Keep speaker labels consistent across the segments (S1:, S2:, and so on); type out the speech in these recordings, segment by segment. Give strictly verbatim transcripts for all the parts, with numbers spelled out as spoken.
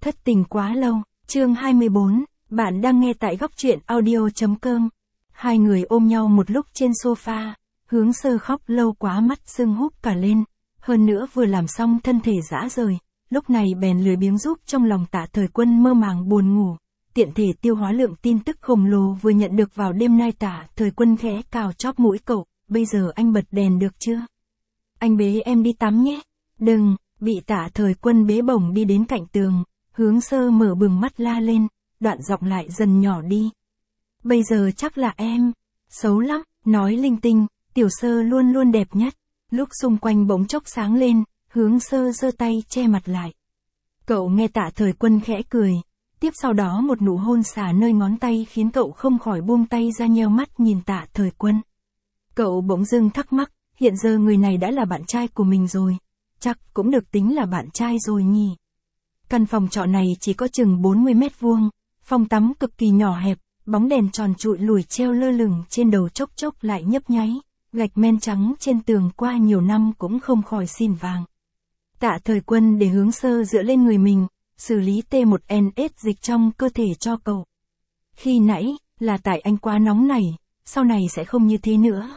S1: Thất tình quá lâu, chương hai mươi bốn, bạn đang nghe tại góc truyện audio.com. Hai người ôm nhau một lúc trên sofa, Hướng Sơ khóc lâu quá mắt sưng húp cả lên, hơn nữa vừa làm xong thân thể rã rời, lúc này bèn lười biếng giúp trong lòng Tạ Thời Quân mơ màng buồn ngủ, tiện thể tiêu hóa lượng tin tức khổng lồ vừa nhận được vào đêm nay. Tạ Thời Quân khẽ cào chóp mũi cậu, bây giờ anh bật đèn được chưa? Anh bế em đi tắm nhé. Đừng, bị Tạ Thời Quân bế bổng đi đến cạnh tường, Hướng Sơ mở bừng mắt la lên, đoạn giọng lại dần nhỏ đi. Bây giờ chắc là em, xấu lắm, nói linh tinh, Tiểu Sơ luôn luôn đẹp nhất. Lúc xung quanh bỗng chốc sáng lên, Hướng Sơ giơ tay che mặt lại. Cậu nghe Tạ Thời Quân khẽ cười, tiếp sau đó một nụ hôn xả nơi ngón tay khiến cậu không khỏi buông tay ra nheo mắt nhìn Tạ Thời Quân. Cậu bỗng dưng thắc mắc, hiện giờ người này đã là bạn trai của mình rồi, chắc cũng được tính là bạn trai rồi nhỉ. Căn phòng trọ này chỉ có chừng bốn mươi mét vuông, phòng tắm cực kỳ nhỏ hẹp, bóng đèn tròn trụi lủi treo lơ lửng trên đầu chốc chốc lại nhấp nháy, gạch men trắng trên tường qua nhiều năm cũng không khỏi xỉn vàng. Tạ Thời Quân để Hướng Sơ dựa lên người mình, xử lý T một N S dịch trong cơ thể cho cậu. Khi nãy, là tại anh quá nóng nảy, sau này sẽ không như thế nữa.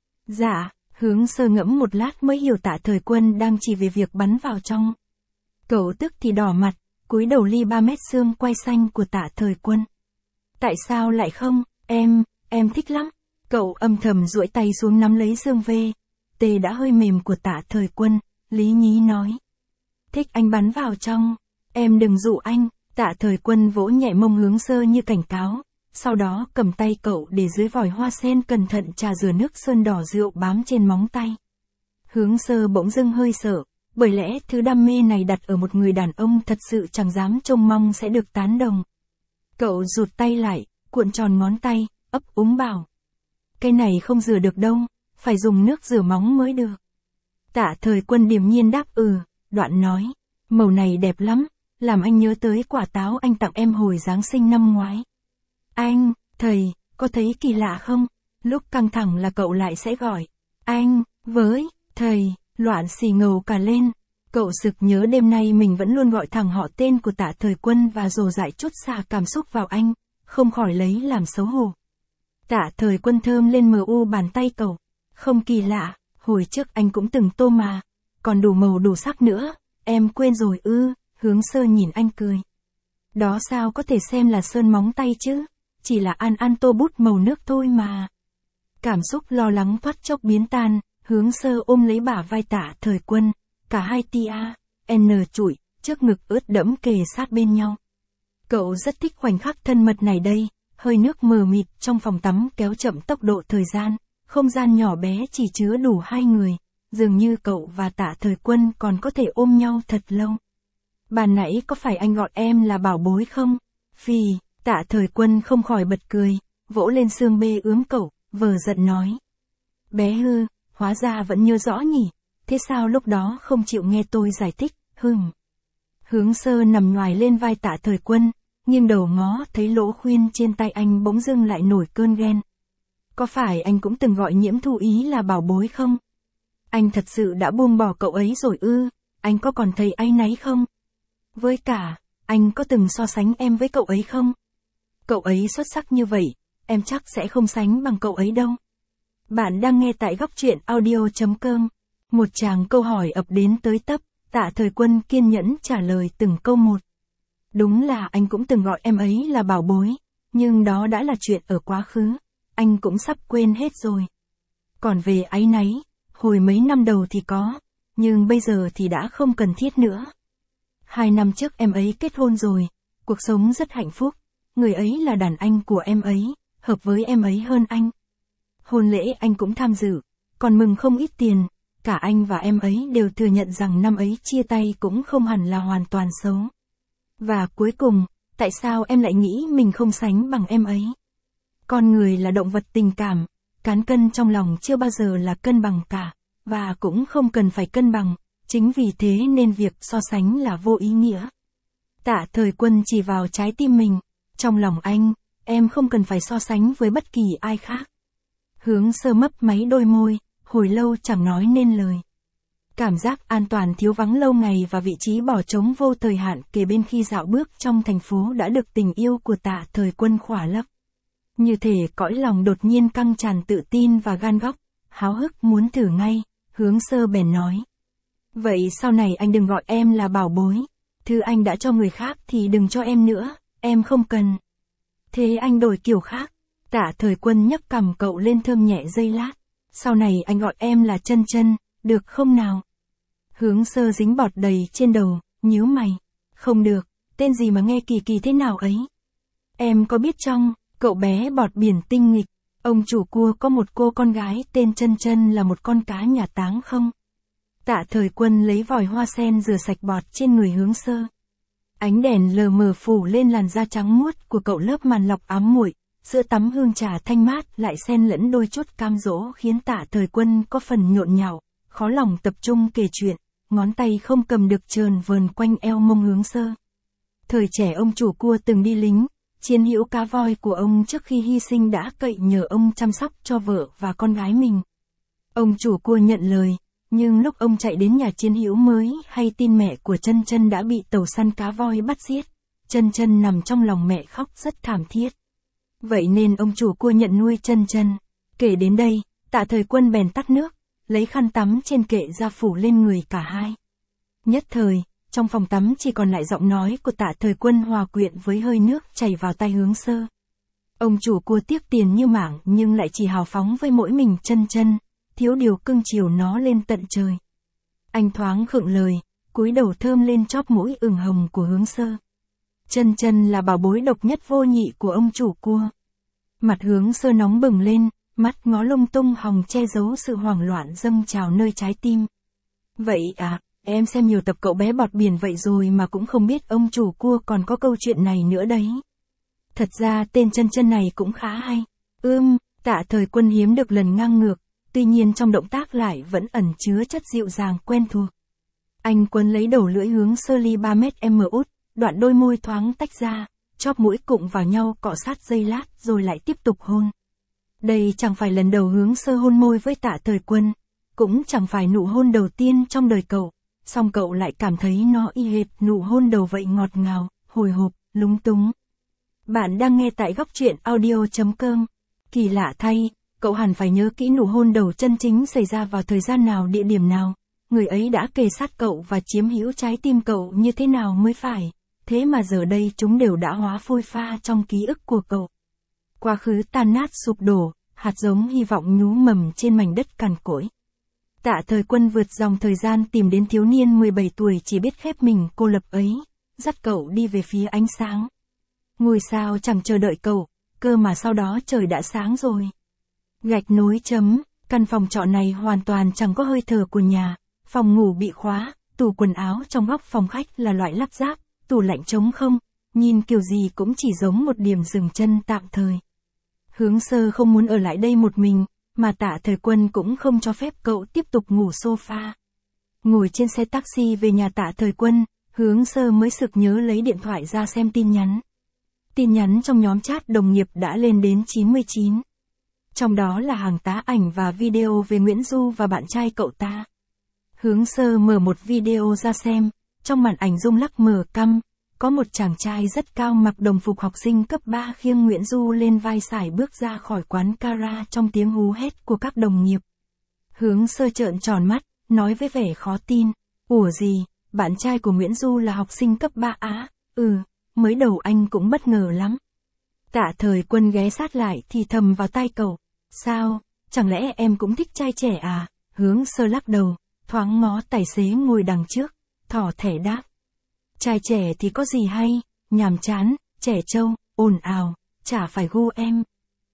S1: Dạ, Hướng Sơ ngẫm một lát mới hiểu Tạ Thời Quân đang chỉ về việc bắn vào trong. Cậu tức thì đỏ mặt, cúi đầu ly ba mét xương quai xanh của Tạ Thời Quân. Tại sao lại không, em, em thích lắm. Cậu âm thầm duỗi tay xuống nắm lấy xương vê, tê đã hơi mềm của Tạ Thời Quân, lý nhí nói. Thích anh bắn vào trong, em đừng dụ anh. Tạ Thời Quân vỗ nhẹ mông Hướng Sơ như cảnh cáo, sau đó cầm tay cậu để dưới vòi hoa sen cẩn thận trà rửa nước sơn đỏ rượu bám trên móng tay. Hướng Sơ bỗng dưng hơi sợ, bởi lẽ thứ đam mê này đặt ở một người đàn ông thật sự chẳng dám trông mong sẽ được tán đồng. Cậu rụt tay lại, cuộn tròn ngón tay, ấp úng bảo. Cái này không rửa được đâu, phải dùng nước rửa móng mới được. Tạ Thời Quân điềm nhiên đáp ừ, đoạn nói, màu này đẹp lắm, làm anh nhớ tới quả táo anh tặng em hồi Giáng sinh năm ngoái. Anh, thầy, có thấy kỳ lạ không? Lúc căng thẳng là cậu lại sẽ gọi, anh, với, thầy, loạn xì ngầu cả lên. Cậu sực nhớ đêm nay mình vẫn luôn gọi thẳng họ tên của Tạ Thời Quân và rồ dại chút xả cảm xúc vào anh, không khỏi lấy làm xấu hổ. Tạ Thời Quân thơm lên mờ u bàn tay cậu, không kỳ lạ, hồi trước anh cũng từng tô mà, còn đủ màu đủ sắc nữa, em quên rồi ư? Hướng Sơ nhìn anh cười. Đó sao có thể xem là sơn móng tay chứ, chỉ là an an tô bút màu nước thôi mà. Cảm xúc lo lắng thoát chốc biến tan, Hướng Sơ ôm lấy bả vai Tạ Thời Quân, cả hai tia, n trụi, trước ngực ướt đẫm kề sát bên nhau. Cậu rất thích khoảnh khắc thân mật này đây, hơi nước mờ mịt trong phòng tắm kéo chậm tốc độ thời gian, không gian nhỏ bé chỉ chứa đủ hai người, dường như cậu và Tạ Thời Quân còn có thể ôm nhau thật lâu. Bàn nãy có phải anh gọi em là bảo bối không? Phì, Tạ Thời Quân không khỏi bật cười, vỗ lên xương bê ướm cậu, vờ giận nói. Bé hư, hóa ra vẫn nhớ rõ nhỉ, thế sao lúc đó không chịu nghe tôi giải thích, hừm. Hướng Sơ nằm nhoài lên vai Tạ Thời Quân, nghiêng đầu ngó thấy lỗ khuyên trên tay anh bỗng dưng lại nổi cơn ghen. Có phải anh cũng từng gọi Nhiễm Thu Ý là bảo bối không? Anh thật sự đã buông bỏ cậu ấy rồi ư, anh có còn thấy áy náy không? Với cả, anh có từng so sánh em với cậu ấy không? Cậu ấy xuất sắc như vậy, em chắc sẽ không sánh bằng cậu ấy đâu. Bạn đang nghe tại góc truyện audio.com. Một tràng câu hỏi ập đến tới tấp, Tạ Thời Quân kiên nhẫn trả lời từng câu một. Đúng là anh cũng từng gọi em ấy là bảo bối, nhưng đó đã là chuyện ở quá khứ, anh cũng sắp quên hết rồi. Còn về áy náy, hồi mấy năm đầu thì có, nhưng bây giờ thì đã không cần thiết nữa. Hai năm trước em ấy kết hôn rồi, cuộc sống rất hạnh phúc, người ấy là đàn anh của em ấy, hợp với em ấy hơn anh. Hôn lễ anh cũng tham dự, còn mừng không ít tiền, cả anh và em ấy đều thừa nhận rằng năm ấy chia tay cũng không hẳn là hoàn toàn xấu. Và cuối cùng, tại sao em lại nghĩ mình không sánh bằng em ấy? Con người là động vật tình cảm, cán cân trong lòng chưa bao giờ là cân bằng cả, và cũng không cần phải cân bằng, chính vì thế nên việc so sánh là vô ý nghĩa. Tạ Thời Quân chỉ vào trái tim mình, trong lòng anh, em không cần phải so sánh với bất kỳ ai khác. Hướng Sơ mấp máy đôi môi, hồi lâu chẳng nói nên lời. Cảm giác an toàn thiếu vắng lâu ngày và vị trí bỏ trống vô thời hạn kề bên khi dạo bước trong thành phố đã được tình yêu của Tạ Thời Quân khỏa lấp. Như thể cõi lòng đột nhiên căng tràn tự tin và gan góc, háo hức muốn thử ngay, Hướng Sơ bèn nói. Vậy sau này anh đừng gọi em là bảo bối, thứ anh đã cho người khác thì đừng cho em nữa, em không cần. Thế anh đổi kiểu khác. Tạ Thời Quân nhấc cằm cậu lên thơm nhẹ giây lát. Sau này anh gọi em là Chân Chân, được không nào? Hướng Sơ dính bọt đầy trên đầu, nhíu mày. Không được, tên gì mà nghe kỳ kỳ thế nào ấy? Em có biết trong, cậu bé bọt biển tinh nghịch, ông chủ cua có một cô con gái tên Chân Chân là một con cá nhà táng không? Tạ Thời Quân lấy vòi hoa sen rửa sạch bọt trên người Hướng Sơ. Ánh đèn lờ mờ phủ lên làn da trắng muốt của cậu lớp màn lọc ám muội, sữa tắm hương trà thanh mát lại xen lẫn đôi chút cam dỗ khiến Tạ Thời Quân có phần nhộn nhạo, khó lòng tập trung kể chuyện, ngón tay không cầm được trờn vờn quanh eo mông Hướng Sơ. Thời trẻ ông chủ cua từng đi lính, chiến hữu cá voi của ông trước khi hy sinh đã cậy nhờ ông chăm sóc cho vợ và con gái mình. Ông chủ cua nhận lời, nhưng lúc ông chạy đến nhà chiến hữu mới hay tin mẹ của Chân Chân đã bị tàu săn cá voi bắt giết, Chân Chân nằm trong lòng mẹ khóc rất thảm thiết. Vậy nên ông chủ cua nhận nuôi Chân Chân. Kể đến đây, Tạ Thời Quân bèn tắt nước, lấy khăn tắm trên kệ ra phủ lên người cả hai. Nhất thời, trong phòng tắm chỉ còn lại giọng nói của Tạ Thời Quân hòa quyện với hơi nước chảy vào tai Hướng Sơ. Ông chủ cua tiếc tiền như mảng nhưng lại chỉ hào phóng với mỗi mình Chân Chân, thiếu điều cưng chiều nó lên tận trời. Anh thoáng khựng lời, cúi đầu thơm lên chóp mũi ửng hồng của Hướng Sơ. Chân Chân là bảo bối độc nhất vô nhị của ông chủ cua. Mặt Hướng Sơ nóng bừng lên, mắt ngó lung tung hòng che giấu sự hoảng loạn dâng trào nơi trái tim. Vậy à, em xem nhiều tập cậu bé bọt biển vậy rồi mà cũng không biết ông chủ cua còn có câu chuyện này nữa đấy. Thật ra tên Chân Chân này cũng khá hay. Ưm, Tạ Thời Quân hiếm được lần ngang ngược, tuy nhiên trong động tác lại vẫn ẩn chứa chất dịu dàng quen thuộc. Anh quấn lấy đầu lưỡi Hướng Sơ ly ba mét em út, đoạn đôi môi thoáng tách ra, chóp mũi cụng vào nhau cọ sát giây lát rồi lại tiếp tục hôn. Đây chẳng phải lần đầu Hướng Sơ hôn môi với Tạ Thời Quân, cũng chẳng phải nụ hôn đầu tiên trong đời cậu, song cậu lại cảm thấy nó y hệt nụ hôn đầu vậy, ngọt ngào, hồi hộp, lúng túng. Bạn đang nghe tại góc truyện audio chấm com. Kỳ lạ thay, cậu hẳn phải nhớ kỹ nụ hôn đầu chân chính xảy ra vào thời gian nào, địa điểm nào, người ấy đã kề sát cậu và chiếm hữu trái tim cậu như thế nào mới phải. Thế mà giờ đây chúng đều đã hóa phôi pha trong ký ức của cậu. Quá khứ tan nát sụp đổ, hạt giống hy vọng nhú mầm trên mảnh đất cằn cỗi. Tạ Thời Quân vượt dòng thời gian tìm đến thiếu niên mười bảy tuổi chỉ biết khép mình cô lập ấy, dắt cậu đi về phía ánh sáng. Ngôi sao chẳng chờ đợi cậu, cơ mà sau đó trời đã sáng rồi. Gạch nối chấm, căn phòng trọ này hoàn toàn chẳng có hơi thở của nhà, phòng ngủ bị khóa, tủ quần áo trong góc phòng khách là loại lắp ráp, tủ lạnh trống không, nhìn kiểu gì cũng chỉ giống một điểm dừng chân tạm thời. Hướng Sơ không muốn ở lại đây một mình, mà Tạ Thời Quân cũng không cho phép cậu tiếp tục ngủ sofa. Ngồi trên xe taxi về nhà Tạ Thời Quân, Hướng Sơ mới sực nhớ lấy điện thoại ra xem tin nhắn. Tin nhắn trong nhóm chat đồng nghiệp đã lên đến chín mươi chín. Trong đó là hàng tá ảnh và video về Nguyễn Du và bạn trai cậu ta. Hướng Sơ mở một video ra xem, trong màn ảnh rung lắc mờ căm, có một chàng trai rất cao mặc đồng phục học sinh cấp ba khiêng Nguyễn Du lên vai sải bước ra khỏi quán Cara trong tiếng hú hét của các đồng nghiệp. Hướng Sơ trợn tròn mắt, nói với vẻ khó tin, ủa gì, bạn trai của Nguyễn Du là học sinh cấp ba á? Ừ, mới đầu anh cũng bất ngờ lắm. Tạ Thời Quân ghé sát lại thì thầm vào tai cậu, sao, chẳng lẽ em cũng thích trai trẻ à? Hướng Sơ lắc đầu, thoáng ngó tài xế ngồi đằng trước, thỏ thẻ đáp. Trai trẻ thì có gì hay, nhàm chán, trẻ trâu, ồn ào, chả phải gu em.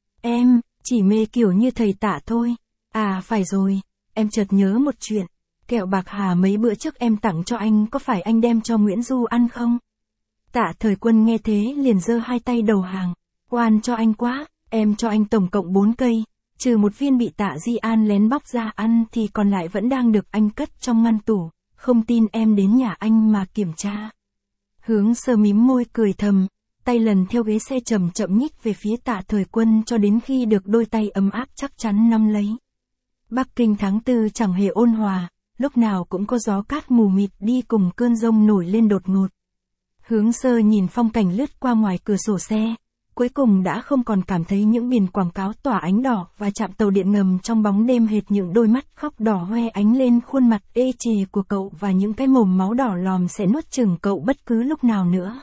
S1: Em, chỉ mê kiểu như thầy Tạ thôi. À phải rồi, em chợt nhớ một chuyện, kẹo bạc hà mấy bữa trước em tặng cho anh có phải anh đem cho Nguyễn Du ăn không? Tạ Thời Quân nghe thế liền giơ hai tay đầu hàng, oan cho anh quá, em cho anh tổng cộng bốn cây, trừ một viên bị Tạ Di An lén bóc ra ăn thì còn lại vẫn đang được anh cất trong ngăn tủ, không tin em đến nhà anh mà kiểm tra. Hướng Sơ mím môi cười thầm, tay lần theo ghế xe chậm chậm nhích về phía Tạ Thời Quân cho đến khi được đôi tay ấm áp chắc chắn nắm lấy. Bắc Kinh tháng tư chẳng hề ôn hòa, lúc nào cũng có gió cát mù mịt đi cùng cơn giông nổi lên đột ngột. Hướng Sơ nhìn phong cảnh lướt qua ngoài cửa sổ xe, cuối cùng đã không còn cảm thấy những biển quảng cáo tỏa ánh đỏ và trạm tàu điện ngầm trong bóng đêm hệt những đôi mắt khóc đỏ hoe ánh lên khuôn mặt ê chề của cậu và những cái mồm máu đỏ lòm sẽ nuốt chửng cậu bất cứ lúc nào nữa.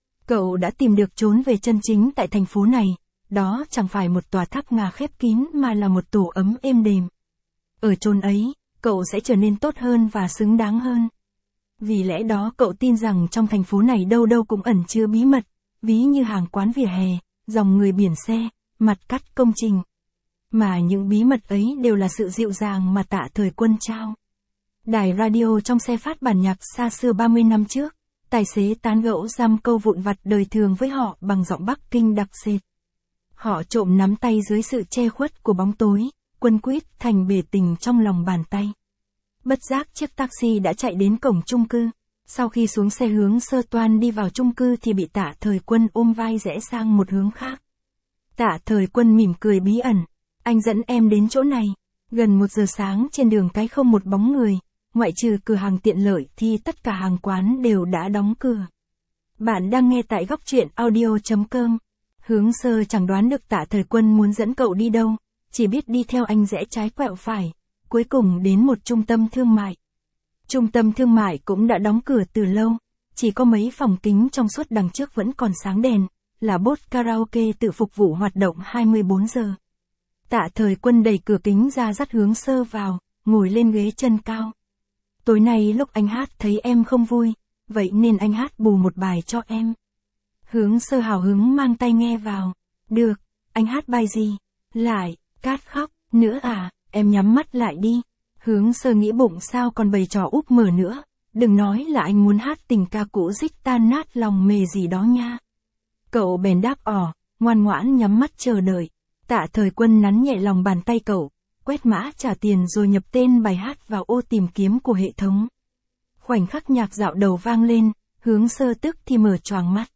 S1: Cậu đã tìm được chốn về chân chính tại thành phố này, đó chẳng phải một tòa tháp ngà khép kín mà là một tổ ấm êm đềm. Ở chốn ấy, cậu sẽ trở nên tốt hơn và xứng đáng hơn. Vì lẽ đó cậu tin rằng trong thành phố này đâu đâu cũng ẩn chứa bí mật, ví như hàng quán vỉa hè, dòng người biển xe, mặt cắt công trình. Mà những bí mật ấy đều là sự dịu dàng mà Tạ Thời Quân trao. Đài radio trong xe phát bản nhạc xa xưa ba mươi năm trước, tài xế tán gẫu dăm câu vụn vặt đời thường với họ bằng giọng Bắc Kinh đặc sệt. Họ trộm nắm tay dưới sự che khuất của bóng tối, quấn quýt thành bể tình trong lòng bàn tay. Bất giác chiếc taxi đã chạy đến cổng chung cư. Sau khi xuống xe Hướng Sơ toan đi vào chung cư thì bị Tạ Thời Quân ôm vai rẽ sang một hướng khác. Tạ Thời Quân mỉm cười bí ẩn. Anh dẫn em đến chỗ này. Gần một giờ sáng trên đường cái không một bóng người, ngoại trừ cửa hàng tiện lợi thì tất cả hàng quán đều đã đóng cửa. Bạn đang nghe tại góc truyện audio chấm com. Hướng Sơ chẳng đoán được Tạ Thời Quân muốn dẫn cậu đi đâu, chỉ biết đi theo anh rẽ trái quẹo phải, cuối cùng đến một trung tâm thương mại. Trung tâm thương mại cũng đã đóng cửa từ lâu, chỉ có mấy phòng kính trong suốt đằng trước vẫn còn sáng đèn, là bốt karaoke tự phục vụ hoạt động hai mươi bốn giờ. Tạ Thời Quân đẩy cửa kính ra dắt Hướng Sơ vào, ngồi lên ghế chân cao. Tối nay lúc anh hát thấy em không vui, vậy nên anh hát bù một bài cho em. Hướng Sơ hào hứng mang tai nghe vào. Được, anh hát bài gì? Lại, cát khóc, nữa à, em nhắm mắt lại đi. Hướng Sơ nghĩ bụng sao còn bày trò úp mở nữa, đừng nói là anh muốn hát tình ca cũ dích tan nát lòng mề gì đó nha. Cậu bèn đáp ỏ, ngoan ngoãn nhắm mắt chờ đợi. Tạ Thời Quân nắn nhẹ lòng bàn tay cậu, quét mã trả tiền rồi nhập tên bài hát vào ô tìm kiếm của hệ thống. Khoảnh khắc nhạc dạo đầu vang lên, Hướng Sơ tức thì mở choàng mắt.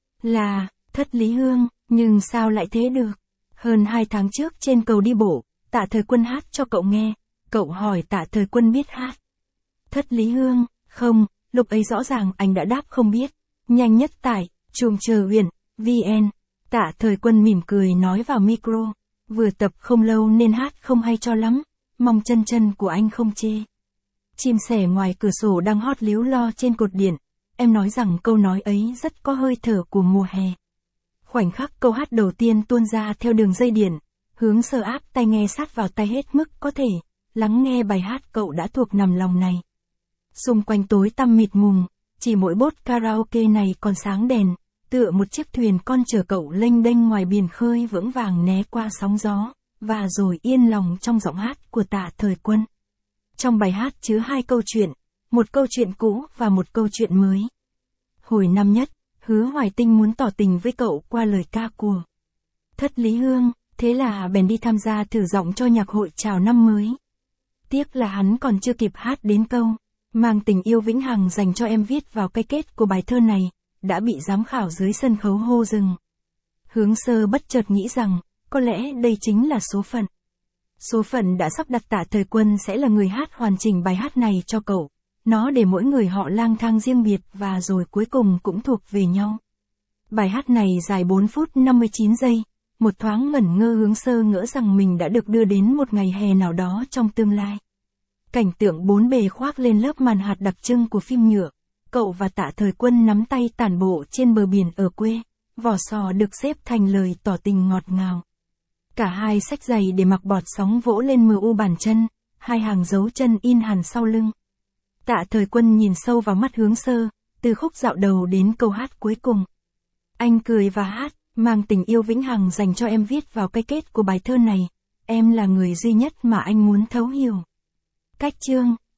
S1: Là, Thất Lý Hương, nhưng sao lại thế được? Hơn hai tháng trước trên cầu đi bộ, Tạ Thời Quân hát cho cậu nghe. Cậu hỏi Tạ Thời Quân biết hát Thất Lý Hương, không, lúc ấy rõ ràng anh đã đáp không biết. Nhanh nhất tải, chuông chờ huyền, vn. Tạ Thời Quân mỉm cười nói vào micro, vừa tập không lâu nên hát không hay cho lắm, mong chân chân của anh không chê. Chim sẻ ngoài cửa sổ đang hót líu lo trên cột điện, em nói rằng câu nói ấy rất có hơi thở của mùa hè. Khoảnh khắc câu hát đầu tiên tuôn ra theo đường dây điện, Hướng Sơ áp tai nghe sát vào tai hết mức có thể, lắng nghe bài hát cậu đã thuộc nằm lòng này. Xung quanh tối tăm mịt mùng, chỉ mỗi bốt karaoke này còn sáng đèn, tựa một chiếc thuyền con chở cậu lênh đênh ngoài biển khơi vững vàng né qua sóng gió, và rồi yên lòng trong giọng hát của Tạ Thời Quân. Trong bài hát chứa hai câu chuyện, một câu chuyện cũ và một câu chuyện mới. Hồi năm nhất, Hứa Hoài Tinh muốn tỏ tình với cậu qua lời ca của Thất Lý Hương, thế là bèn đi tham gia thử giọng cho nhạc hội chào năm mới. Tiếc là hắn còn chưa kịp hát đến câu mang tình yêu vĩnh hằng dành cho em viết vào cái kết của bài thơ này, đã bị giám khảo dưới sân khấu hô dừng. Hướng Sơ bất chợt nghĩ rằng, có lẽ đây chính là số phận. Số phận đã sắp đặt Tạ Thời Quân sẽ là người hát hoàn chỉnh bài hát này cho cậu. Nó để mỗi người họ lang thang riêng biệt và rồi cuối cùng cũng thuộc về nhau. Bài hát này dài bốn phút năm mươi chín giây. Một thoáng ngẩn ngơ Hướng Sơ ngỡ rằng mình đã được đưa đến một ngày hè nào đó trong tương lai. Cảnh tượng bốn bề khoác lên lớp màn hạt đặc trưng của phim nhựa. Cậu và Tạ Thời Quân nắm tay tản bộ trên bờ biển ở quê. Vỏ sò được xếp thành lời tỏ tình ngọt ngào. Cả hai xách giày để mặc bọt sóng vỗ lên mờ u bàn chân. Hai hàng dấu chân in hẳn sau lưng. Tạ Thời Quân nhìn sâu vào mắt Hướng Sơ, từ khúc dạo đầu đến câu hát cuối cùng. Anh cười và hát, mang tình yêu vĩnh hằng dành cho em viết vào cái kết của bài thơ này. Em là người duy nhất mà anh muốn thấu hiểu. Cách chương